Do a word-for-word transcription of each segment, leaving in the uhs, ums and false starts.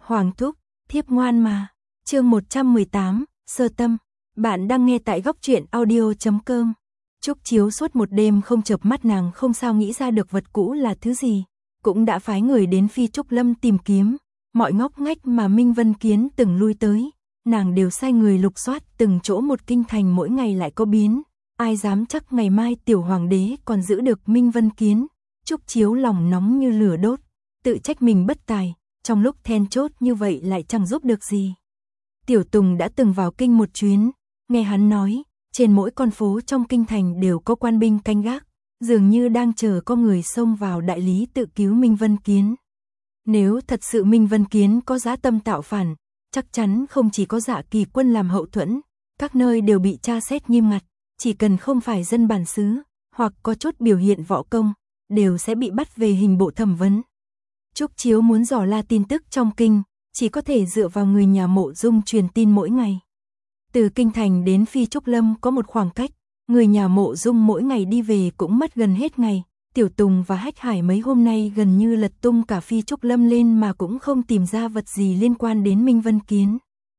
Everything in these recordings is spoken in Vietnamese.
Hoàng thúc, thiếp ngoan mà. Chương một trăm mười tám, Sơ tâm. Bạn đang nghe tại góc truyện audio chấm com. Trúc Chiếu suốt một đêm không chợp mắt, nàng không sao nghĩ ra được vật cũ là thứ gì, cũng đã phái người đến Phi Trúc Lâm tìm kiếm, mọi ngóc ngách mà Minh Vân Kiến từng lui tới, nàng đều sai người lục soát từng chỗ một kinh thành, mỗi ngày lại có biến, ai dám chắc ngày mai tiểu hoàng đế còn giữ được Minh Vân Kiến. Trúc Chiếu lòng nóng như lửa đốt, tự trách mình bất tài, trong lúc then chốt như vậy lại chẳng giúp được gì. Tiểu Tùng đã từng vào kinh một chuyến, nghe hắn nói, trên mỗi con phố trong kinh thành đều có quan binh canh gác, dường như đang chờ có người xông vào đại lý tự cứu Minh Vân Kiến. Nếu thật sự Minh Vân Kiến có dã tâm tạo phản, chắc chắn không chỉ có Dạ Kỳ Quân làm hậu thuẫn, các nơi đều bị tra xét nghiêm ngặt, chỉ cần không phải dân bản xứ, hoặc có chút biểu hiện võ công, đều sẽ bị bắt về hình bộ thẩm vấn. Trúc Chiếu muốn dò la tin tức trong kinh, chỉ có thể dựa vào người nhà Mộ Dung truyền tin mỗi ngày. Từ kinh thành đến Phi Trúc Lâm có một khoảng cách, người nhà Mộ Dung mỗi ngày đi về cũng mất gần hết ngày. Tiểu Tùng và Hách Hải mấy hôm nay gần như lật tung cả Phi Trúc Lâm lên mà cũng không tìm ra vật gì liên quan đến Minh Vân Kiến.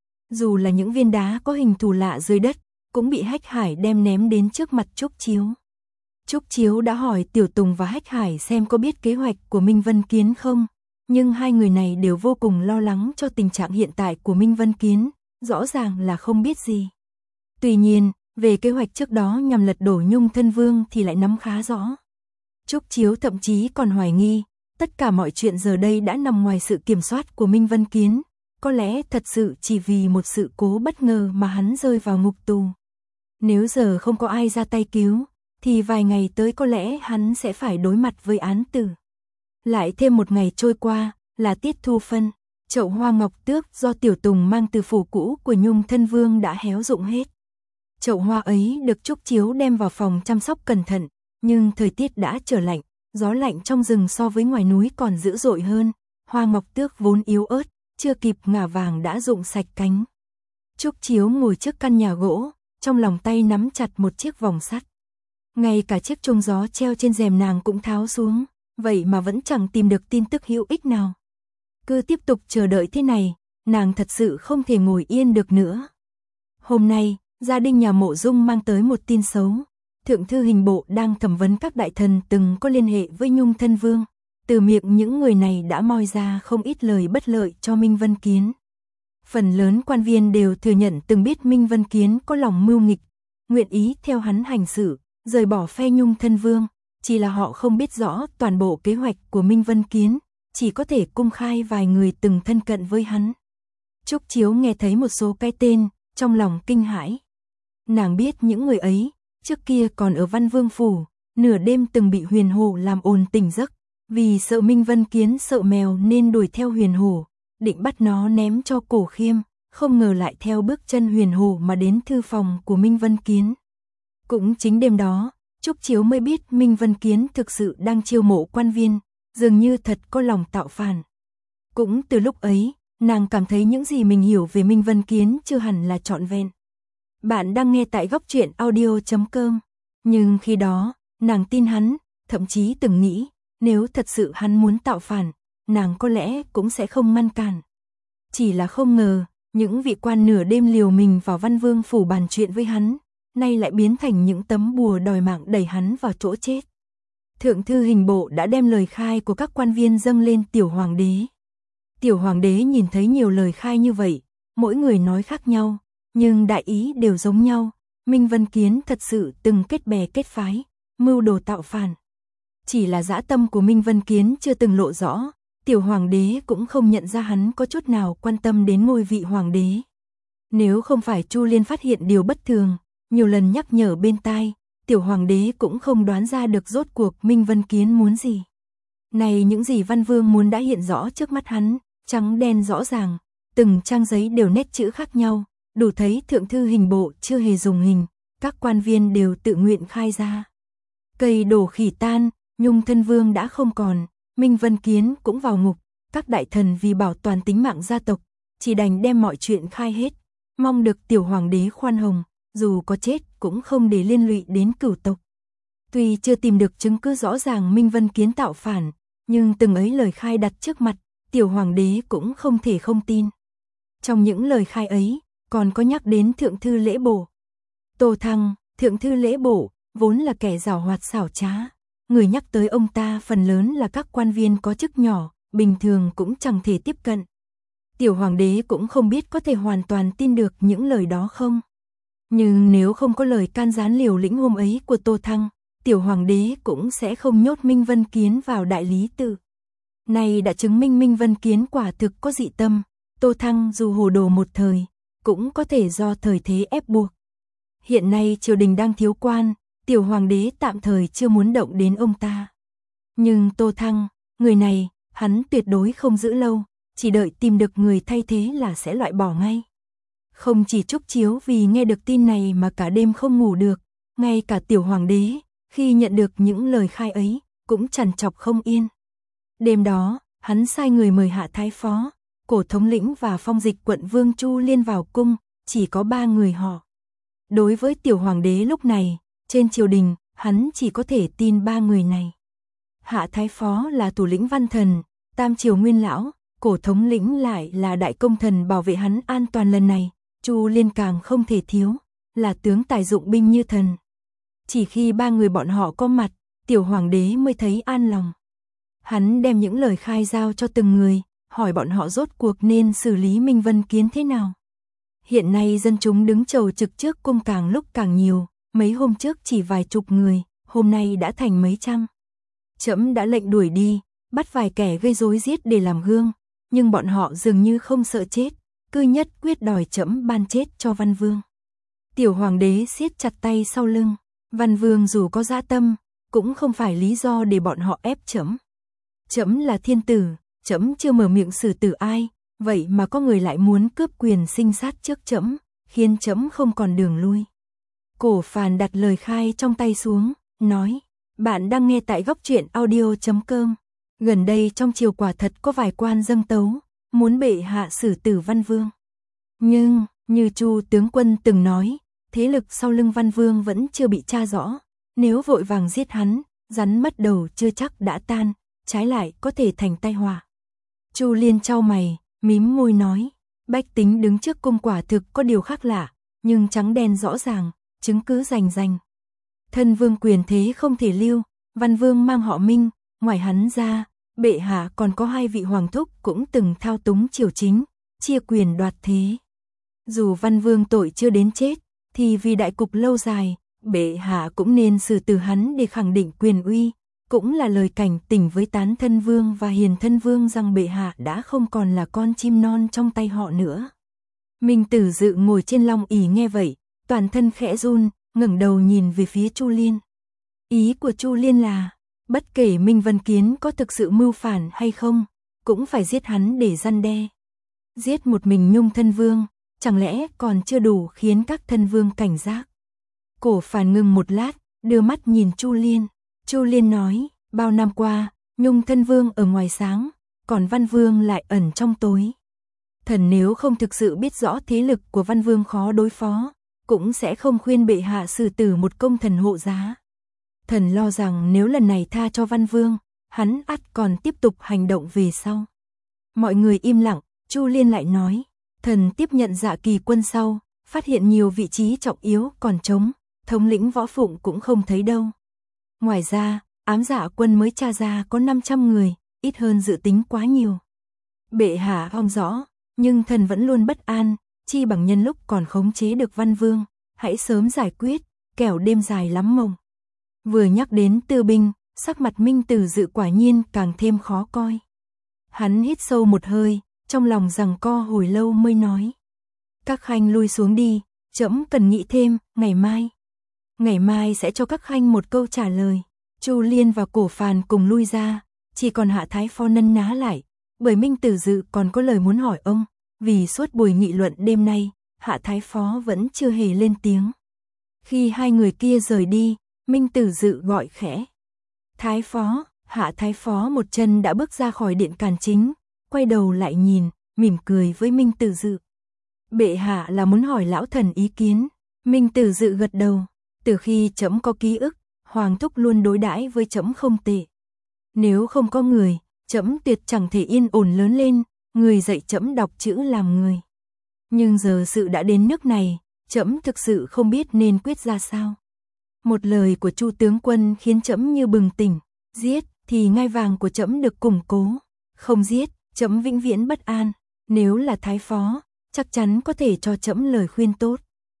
Dù là những viên đá có hình thù lạ dưới đất, cũng bị Hách Hải đem ném đến trước mặt Trúc Chiếu. Trúc Chiếu đã hỏi Tiểu Tùng và Hách Hải xem có biết kế hoạch của Minh Vân Kiến không, nhưng hai người này đều vô cùng lo lắng cho tình trạng hiện tại của Minh Vân Kiến, rõ ràng là không biết gì. Tuy nhiên, về kế hoạch trước đó nhằm lật đổ Nhung Thân Vương thì lại nắm khá rõ. Trúc Chiếu thậm chí còn hoài nghi, tất cả mọi chuyện giờ đây đã nằm ngoài sự kiểm soát của Minh Vân Kiến, có lẽ thật sự chỉ vì một sự cố bất ngờ mà hắn rơi vào ngục tù. Nếu giờ không có ai ra tay cứu, thì vài ngày tới có lẽ hắn sẽ phải đối mặt với án tử. Lại thêm một ngày trôi qua, là tiết thu phân, chậu hoa ngọc tước do Tiểu Tùng mang từ phủ cũ của Nhung Thân Vương đã héo rụng hết. Chậu hoa ấy được Trúc Chiếu đem vào phòng chăm sóc cẩn thận, nhưng thời tiết đã trở lạnh, gió lạnh trong rừng so với ngoài núi còn dữ dội hơn, hoa ngọc tước vốn yếu ớt, chưa kịp ngả vàng đã rụng sạch cánh. Trúc Chiếu ngồi trước căn nhà gỗ, trong lòng tay nắm chặt một chiếc vòng sắt. Ngay cả chiếc chuông gió treo trên rèm nàng cũng tháo xuống, vậy mà vẫn chẳng tìm được tin tức hữu ích nào. Cứ tiếp tục chờ đợi thế này, nàng thật sự không thể ngồi yên được nữa. Hôm nay, gia đình nhà Mộ Dung mang tới một tin xấu. Thượng thư hình bộ đang thẩm vấn các đại thần từng có liên hệ với Nhung Thân Vương. Từ miệng những người này đã moi ra không ít lời bất lợi cho Minh Vân Kiến. Phần lớn quan viên đều thừa nhận từng biết Minh Vân Kiến có lòng mưu nghịch, nguyện ý theo hắn hành xử, rời bỏ phe Nhung Thân Vương, chỉ là họ không biết rõ toàn bộ kế hoạch của Minh Vân Kiến, chỉ có thể cung khai vài người từng thân cận với hắn. Trúc Chiếu nghe thấy một số cái tên, trong lòng kinh hãi. Nàng biết những người ấy, trước kia còn ở Văn Vương phủ, nửa đêm từng bị Huyền Hổ làm ồn tỉnh giấc, vì sợ Minh Vân Kiến sợ mèo nên đuổi theo Huyền Hổ, định bắt nó ném cho Cổ Khiêm, không ngờ lại theo bước chân Huyền Hổ mà đến thư phòng của Minh Vân Kiến. Cũng chính đêm đó, Trúc Chiếu mới biết Minh Vân Kiến thực sự đang chiêu mộ quan viên, dường như thật có lòng tạo phản. Cũng từ lúc ấy, nàng cảm thấy những gì mình hiểu về Minh Vân Kiến chưa hẳn là trọn vẹn. Bạn đang nghe tại góc truyện audio chấm com. Nhưng khi đó, nàng tin hắn, thậm chí từng nghĩ, nếu thật sự hắn muốn tạo phản, nàng có lẽ cũng sẽ không ngăn cản. Chỉ là không ngờ, những vị quan nửa đêm liều mình vào Văn Vương phủ bàn chuyện với hắn, nay lại biến thành những tấm bùa đòi mạng đẩy hắn vào chỗ chết. Thượng thư hình bộ đã đem lời khai của các quan viên dâng lên tiểu hoàng đế. Tiểu hoàng đế nhìn thấy nhiều lời khai như vậy, mỗi người nói khác nhau, nhưng đại ý đều giống nhau. Minh Vân Kiến thật sự từng kết bè kết phái, mưu đồ tạo phản. Chỉ là dã tâm của Minh Vân Kiến chưa từng lộ rõ, tiểu hoàng đế cũng không nhận ra hắn có chút nào quan tâm đến ngôi vị hoàng đế. Nếu không phải Chu Liên phát hiện điều bất thường, nhiều lần nhắc nhở bên tai, tiểu hoàng đế cũng không đoán ra được rốt cuộc Minh Vân Kiến muốn gì. Này những gì Văn Vương muốn đã hiện rõ trước mắt hắn, trắng đen rõ ràng, từng trang giấy đều nét chữ khác nhau, đủ thấy thượng thư hình bộ chưa hề dùng hình, các quan viên đều tự nguyện khai ra. Cây đổ khỉ tan, Nhung Thân Vương đã không còn, Minh Vân Kiến cũng vào ngục, các đại thần vì bảo toàn tính mạng gia tộc, chỉ đành đem mọi chuyện khai hết, mong được tiểu hoàng đế khoan hồng, dù có chết cũng không để liên lụy đến cửu tộc. Tuy chưa tìm được chứng cứ rõ ràng Minh Vân Kiến tạo phản, nhưng từng ấy lời khai đặt trước mặt, tiểu hoàng đế cũng không thể không tin. Trong những lời khai ấy, còn có nhắc đến thượng thư Lễ Bổ. Tô Thăng, thượng thư Lễ Bổ, vốn là kẻ giảo hoạt xảo trá. Người nhắc tới ông ta phần lớn là các quan viên có chức nhỏ, bình thường cũng chẳng thể tiếp cận. Tiểu hoàng đế cũng không biết có thể hoàn toàn tin được những lời đó không. Nhưng nếu không có lời can gián liều lĩnh hôm ấy của Tô Thăng, tiểu hoàng đế cũng sẽ không nhốt Minh Vân Kiến vào đại lý tự. Này đã chứng minh Minh Vân Kiến quả thực có dị tâm, Tô Thăng dù hồ đồ một thời, cũng có thể do thời thế ép buộc. Hiện nay triều đình đang thiếu quan, tiểu hoàng đế tạm thời chưa muốn động đến ông ta. Nhưng Tô Thăng, người này, hắn tuyệt đối không giữ lâu, chỉ đợi tìm được người thay thế là sẽ loại bỏ ngay. Không chỉ Trúc Chiếu vì nghe được tin này mà cả đêm không ngủ được, ngay cả tiểu hoàng đế, khi nhận được những lời khai ấy, cũng trằn trọc không yên. Đêm đó, hắn sai người mời Hạ Thái Phó, Cổ thống lĩnh và phong dịch quận Vương Chu Liên vào cung, chỉ có ba người họ. Đối với tiểu hoàng đế lúc này, trên triều đình, hắn chỉ có thể tin ba người này. Hạ Thái Phó là thủ lĩnh văn thần, tam triều nguyên lão, Cổ thống lĩnh lại là đại công thần bảo vệ hắn an toàn lần này, Chu Liên càng không thể thiếu, là tướng tài dụng binh như thần. Chỉ khi ba người bọn họ có mặt, tiểu hoàng đế mới thấy an lòng. Hắn đem những lời khai giao cho từng người, hỏi bọn họ rốt cuộc nên xử lý Minh Vân Kiến thế nào. Hiện nay dân chúng đứng chầu trực trước cung càng lúc càng nhiều, mấy hôm trước chỉ vài chục người, hôm nay đã thành mấy trăm. Trẫm đã lệnh đuổi đi, bắt vài kẻ gây rối giết để làm gương, nhưng bọn họ dường như không sợ chết, cứ nhất quyết đòi trẫm ban chết cho Văn Vương. Tiểu hoàng đế siết chặt tay sau lưng, Văn Vương dù có dã tâm, cũng không phải lý do để bọn họ ép trẫm. Trẫm là thiên tử, trẫm chưa mở miệng xử tử ai, vậy mà có người lại muốn cướp quyền sinh sát trước trẫm, khiến trẫm không còn đường lui. Cổ Phàn đặt lời khai trong tay xuống, nói: "Bạn đang nghe tại góc truyện audio chấm com. Gần đây trong triều quả thật có vài quan dâng tấu, muốn bệ hạ xử tử Văn Vương. Nhưng, như Chu tướng quân từng nói, thế lực sau lưng Văn Vương vẫn chưa bị tra rõ, nếu vội vàng giết hắn, rắn mất đầu chưa chắc đã tan, trái lại có thể thành tai họa." Chu Liên chau mày, mím môi nói: "Bách tính đứng trước cung quả thực có điều khác lạ, nhưng trắng đen rõ ràng, chứng cứ rành rành. Thân vương quyền thế không thể lưu, Văn Vương mang họ Minh, ngoài hắn ra, bệ hạ còn có hai vị hoàng thúc cũng từng thao túng triều chính, chia quyền đoạt thế. Dù Văn Vương tội chưa đến chết, thì vì đại cục lâu dài, bệ hạ cũng nên xử tử hắn để khẳng định quyền uy, cũng là lời cảnh tỉnh với Tán Thân Vương và Hiền Thân Vương rằng bệ hạ đã không còn là con chim non trong tay họ nữa." Minh Tử Dự ngồi trên long ỷ nghe vậy, toàn thân khẽ run, ngẩng đầu nhìn về phía Chu Liên. Ý của Chu Liên là, bất kể Minh Vân Kiến có thực sự mưu phản hay không, cũng phải giết hắn để răn đe. Giết một mình Nhung Thân Vương, chẳng lẽ còn chưa đủ khiến các thân vương cảnh giác. Cổ Phàn ngừng một lát, đưa mắt nhìn Chu Liên. Chu Liên nói: "Bao năm qua, Nhung Thân Vương ở ngoài sáng, còn Văn Vương lại ẩn trong tối. Thần nếu không thực sự biết rõ thế lực của Văn Vương khó đối phó, cũng sẽ không khuyên bệ hạ xử tử một công thần hộ giá. Thần lo rằng nếu lần này tha cho Văn Vương, hắn ắt còn tiếp tục hành động về sau." Mọi người im lặng, Chu Liên lại nói: "Thần tiếp nhận Dạ Kỳ quân sau, phát hiện nhiều vị trí trọng yếu còn trống, thống lĩnh Võ Phụng cũng không thấy đâu. Ngoài ra, ám Dạ quân mới tra ra có năm trăm người, ít hơn dự tính quá nhiều. Bệ hạ không rõ, nhưng thần vẫn luôn bất an, chi bằng nhân lúc còn khống chế được Văn Vương, hãy sớm giải quyết, kẻo đêm dài lắm mộng." Vừa nhắc đến Tư binh, sắc mặt Minh Tử Dự quả nhiên càng thêm khó coi. Hắn hít sâu một hơi, trong lòng giằng co hồi lâu mới nói: "Các khanh lui xuống đi, trẫm cần nghĩ thêm, ngày mai. Ngày mai sẽ cho các khanh một câu trả lời." Chu Liên và Cổ Phàn cùng lui ra, chỉ còn Hạ Thái Phó nân ná lại, bởi Minh Tử Dự còn có lời muốn hỏi ông, vì suốt buổi nghị luận đêm nay, Hạ Thái Phó vẫn chưa hề lên tiếng. Khi hai người kia rời đi, Minh Tử Dự gọi khẽ: "Thái Phó." Hạ Thái Phó một chân đã bước ra khỏi điện càn chính, quay đầu lại nhìn, mỉm cười với Minh Tử Dự. "Bệ hạ là muốn hỏi lão thần ý kiến." Minh Tử Dự gật đầu: "Từ khi trẫm có ký ức, hoàng thúc luôn đối đãi với trẫm không tệ. Nếu không có người, trẫm tuyệt chẳng thể yên ổn lớn lên, người dạy trẫm đọc chữ làm người. Nhưng giờ sự đã đến nước này, trẫm thực sự không biết nên quyết ra sao. Một lời của Chu tướng quân khiến trẫm như bừng tỉnh, giết thì ngai vàng của trẫm được củng cố, không giết, trẫm vĩnh viễn bất an, nếu là thái phó, chắc chắn có thể cho trẫm lời khuyên tốt.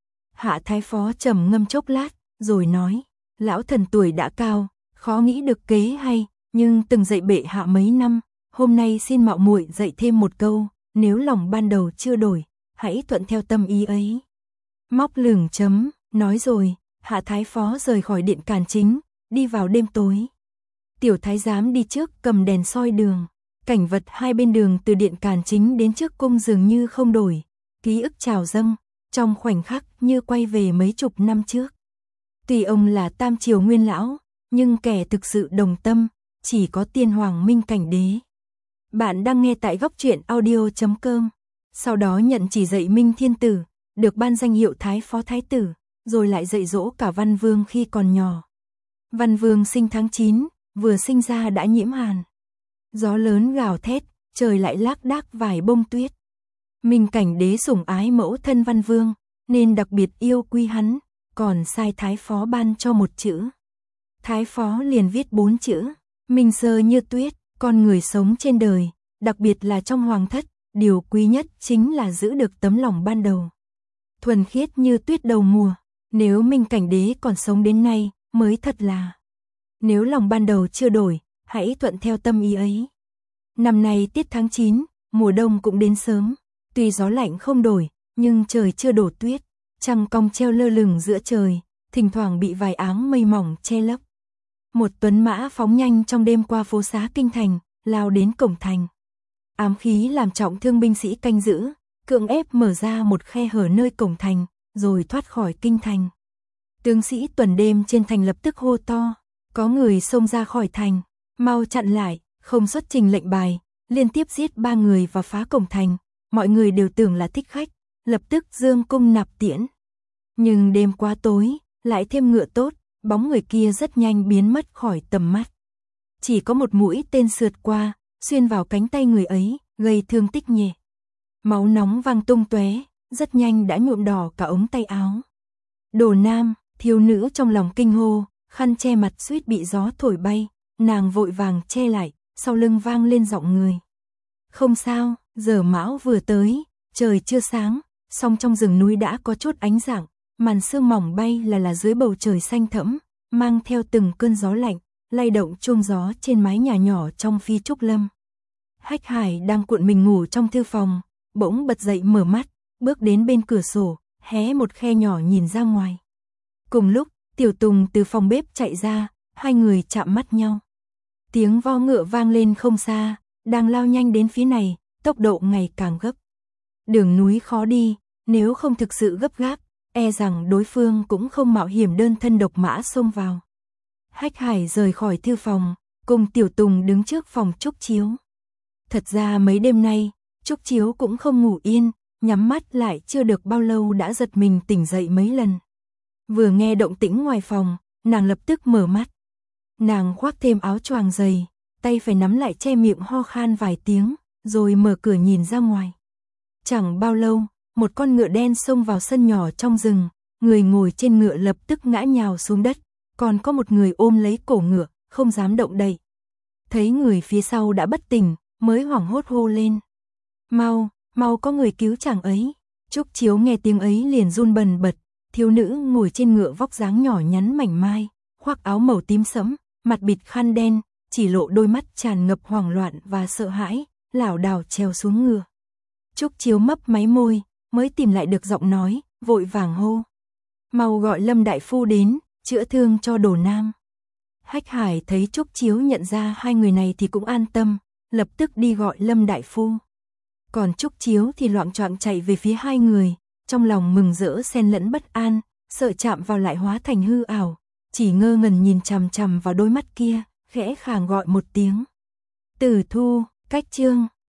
Hạ thái phó trầm ngâm chốc lát, rồi nói, lão thần tuổi đã cao, khó nghĩ được kế hay, nhưng từng dạy bệ hạ mấy năm, hôm nay xin mạo muội dạy thêm một câu, nếu lòng ban đầu chưa đổi, hãy thuận theo tâm ý ấy. Móc lửng chấm, nói rồi, hạ thái phó rời khỏi điện Càn Chính, đi vào đêm tối. Tiểu thái giám đi trước cầm đèn soi đường, cảnh vật hai bên đường từ điện Càn Chính đến trước cung dường như không đổi, ký ức trào dâng, trong khoảnh khắc như quay về mấy chục năm trước. Tuy ông là tam triều nguyên lão, nhưng kẻ thực sự đồng tâm, chỉ có tiên hoàng Minh Cảnh Đế. Bạn đang nghe tại góc truyện audio chấm com. Sau đó nhận chỉ dạy Minh Thiên Tử, được ban danh hiệu Thái Phó Thái Tử, rồi lại dạy dỗ cả Văn Vương khi còn nhỏ. Văn Vương sinh tháng chín, vừa sinh ra đã nhiễm hàn. Gió lớn gào thét, trời lại lác đác vài bông tuyết. Minh Cảnh Đế sủng ái mẫu thân Văn Vương, nên đặc biệt yêu quý hắn, còn sai Thái Phó ban cho một chữ. Thái Phó liền viết bốn chữ, Minh Sơ như tuyết, con người sống trên đời, đặc biệt là trong hoàng thất, điều quý nhất chính là giữ được tấm lòng ban đầu. Thuần khiết như tuyết đầu mùa, nếu Minh Cảnh Đế còn sống đến nay, mới thật là. Nếu lòng ban đầu chưa đổi, hãy thuận theo tâm ý ấy. Năm nay tiết tháng chín, mùa đông cũng đến sớm, tuy gió lạnh không đổi, nhưng trời chưa đổ tuyết, trăng cong treo lơ lửng giữa trời, thỉnh thoảng bị vài áng mây mỏng che lấp. Một tuấn mã phóng nhanh trong đêm qua phố xá kinh thành, lao đến cổng thành. Ám khí làm trọng thương binh sĩ canh giữ, cưỡng ép mở ra một khe hở nơi cổng thành, rồi thoát khỏi kinh thành. Tướng sĩ tuần đêm trên thành lập tức hô to, có người xông ra khỏi thành, mau chặn lại, không xuất trình lệnh bài, liên tiếp giết ba người và phá cổng thành. Mọi người đều tưởng là thích khách, lập tức dương cung nạp tiễn. Nhưng đêm quá tối, lại thêm ngựa tốt, bóng người kia rất nhanh biến mất khỏi tầm mắt. Chỉ có một mũi tên sượt qua, xuyên vào cánh tay người ấy, gây thương tích nhẹ. Máu nóng văng tung tóe, rất nhanh đã nhuộm đỏ cả ống tay áo. Đồ Nam, thiếu nữ trong lòng kinh hô, khăn che mặt suýt bị gió thổi bay, nàng vội vàng che lại, sau lưng vang lên giọng người. Không sao, giờ mão vừa tới, trời chưa sáng, song trong rừng núi đã có chút ánh rạng, màn sương mỏng bay là là dưới bầu trời xanh thẫm, mang theo từng cơn gió lạnh, lay động chuông gió trên mái nhà nhỏ trong Phi Trúc Lâm. Hách Hải đang cuộn mình ngủ trong thư phòng, bỗng bật dậy mở mắt, bước đến bên cửa sổ, hé một khe nhỏ nhìn ra ngoài. Cùng lúc, Tiểu Tùng từ phòng bếp chạy ra, hai người chạm mắt nhau. Tiếng vo ngựa vang lên không xa, đang lao nhanh đến phía này, tốc độ ngày càng gấp. Đường núi khó đi, nếu không thực sự gấp gáp, e rằng đối phương cũng không mạo hiểm đơn thân độc mã xông vào. Hách Hải rời khỏi thư phòng, cùng Tiểu Tùng đứng trước phòng Trúc Chiếu. Thật ra mấy đêm nay, Trúc Chiếu cũng không ngủ yên, nhắm mắt lại chưa được bao lâu đã giật mình tỉnh dậy mấy lần. Vừa nghe động tĩnh ngoài phòng, nàng lập tức mở mắt. Nàng khoác thêm áo choàng dày, tay phải nắm lại che miệng ho khan vài tiếng, rồi mở cửa nhìn ra ngoài. Chẳng bao lâu, một con ngựa đen xông vào sân nhỏ trong rừng, người ngồi trên ngựa lập tức ngã nhào xuống đất, còn có một người ôm lấy cổ ngựa, không dám động đậy. Thấy người phía sau đã bất tỉnh, mới hoảng hốt hô lên. Mau, mau có người cứu chàng ấy. Trúc Chiếu nghe tiếng ấy liền run bần bật, thiếu nữ ngồi trên ngựa vóc dáng nhỏ nhắn mảnh mai, khoác áo màu tím sẫm, mặt bịt khăn đen, chỉ lộ đôi mắt tràn ngập hoảng loạn và sợ hãi, lảo đảo trèo xuống ngựa. Trúc Chiếu mấp máy môi, mới tìm lại được giọng nói, vội vàng hô. Mau gọi Lâm đại phu đến, chữa thương cho Đồ Nam. Hách Hải thấy Trúc Chiếu nhận ra hai người này thì cũng an tâm, lập tức đi gọi Lâm đại phu. Còn Trúc Chiếu thì loạng choạng chạy về phía hai người, trong lòng mừng rỡ xen lẫn bất an, sợ chạm vào lại hóa thành hư ảo, chỉ ngơ ngẩn nhìn chằm chằm vào đôi mắt kia, khẽ khàng gọi một tiếng. Tử Thu, cách chương.